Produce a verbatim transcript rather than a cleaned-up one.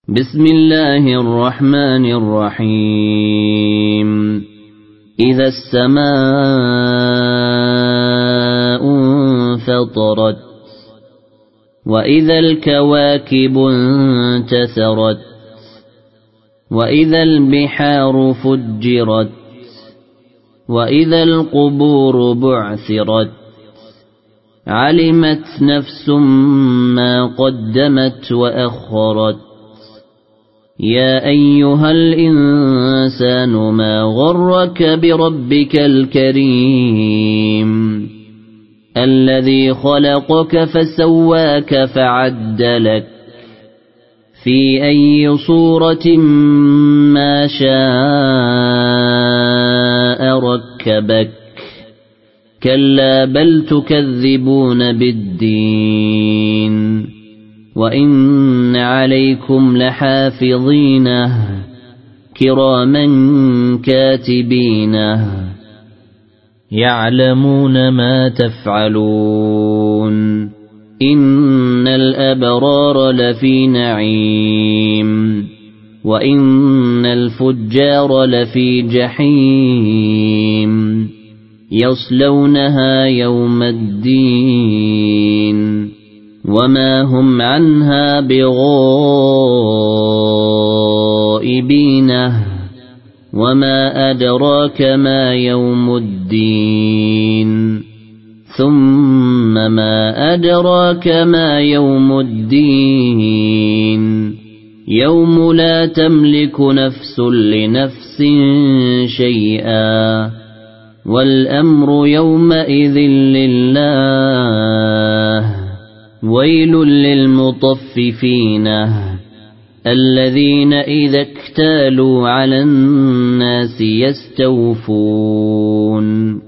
بسم الله الرحمن الرحيم إذا السماء انفطرت وإذا الكواكب انتثرت وإذا البحار فجرت وإذا القبور بعثرت علمت نفس ما قدمت وأخرت يا أيها الإنسان ما غرك بربك الكريم الذي خلقك فسواك فعدلك في أي صورة ما شاء ركبك كلا بل تكذبون بالدين وإن عليكم لحافظين كراما كاتبين يعلمون ما تفعلون إن الأبرار لفي نعيم وإن الفجار لفي جحيم يصلونها يوم الدين وما هم عنها بغائبين وما أدراك ما يوم الدين ثم ما أدراك ما يوم الدين يوم لا تملك نفس لنفس شيئا والأمر يومئذ لله ويل للمطففين الذين إذا اكتالوا على الناس يستوفون